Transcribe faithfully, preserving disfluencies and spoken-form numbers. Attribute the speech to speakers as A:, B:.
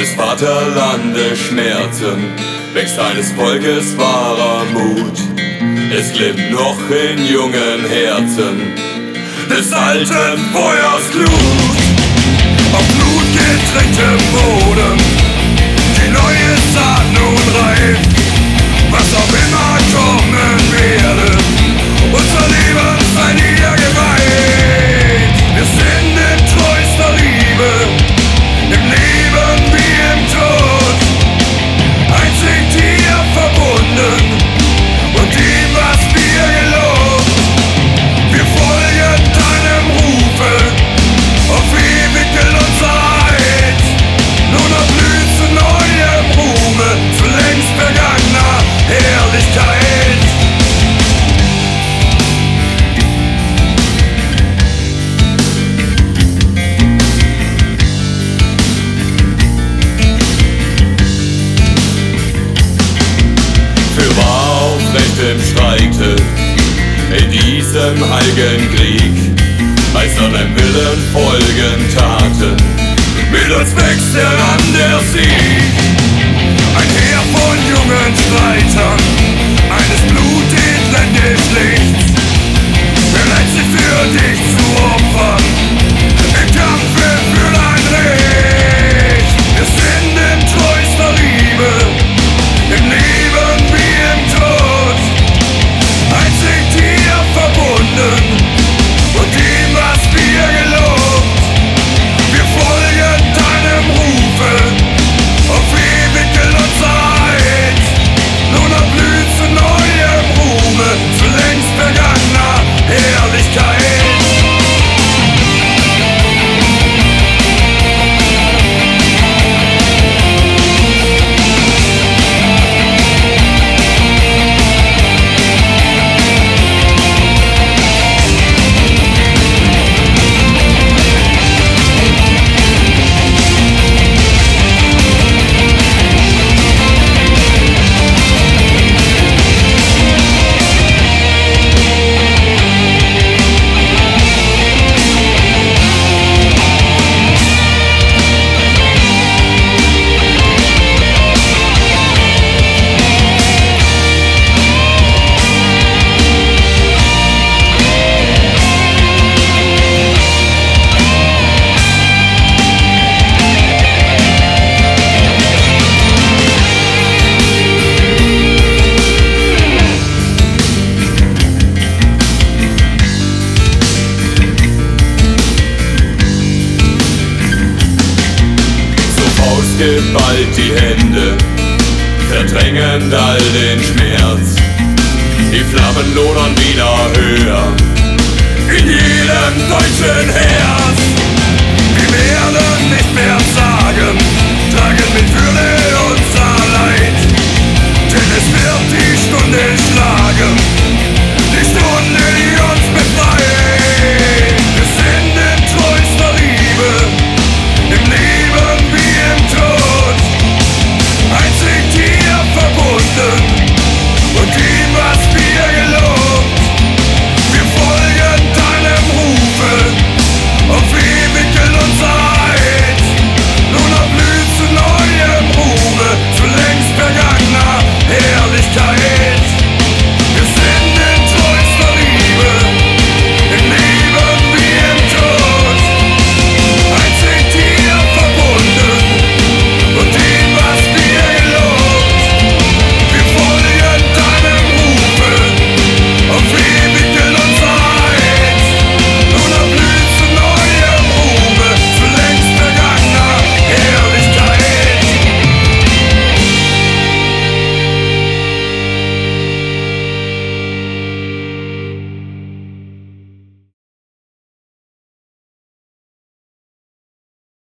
A: des Vaterlandes Schmerzen wächst eines Volkes wahrer Mut. Es glimmt noch in jungen Herzen des alten Feuers Glut. Auf blutgetränktem Boden die neue Saat nun reift. Was auch immer kommen werde, unser Leben sei dir geweiht. Wir sind in treuster Liebe, im Leben wie im Tod, einzig dir verbunden und ihm, was wir gelobt. Wir folgen deinem Rufe, auf ewig will unser Eid. Nur noch blüht zu neuem Ruhme, zu längst vergangener Herrlichkeit. Im Streite, in diesem heiligen Krieg, bei seinem Willen folgen Taten, mit uns wächst heran der Sieg. Ein Heer von jungen Streitern, eines blutedlen Geschlechts, bereit sich für dich zu opfern, im Kampfe für dein Recht. Wir sind in treuster Liebe, im Leben wie im Tod, einzig dir verbunden und ihm, was wir gelobt. Wir folgen deinem Rufe, auf ewig will unser Eid. Nun erblüht zu neuem Ruhme, zu längst vergangener Herrlichkeit. Geballt die Hände, verdrängend all den Schmerz. Die Flammen lodern wieder höher in jedem deutschen Herz. Wir werden nicht mehr sagen, tragen mit Würde unser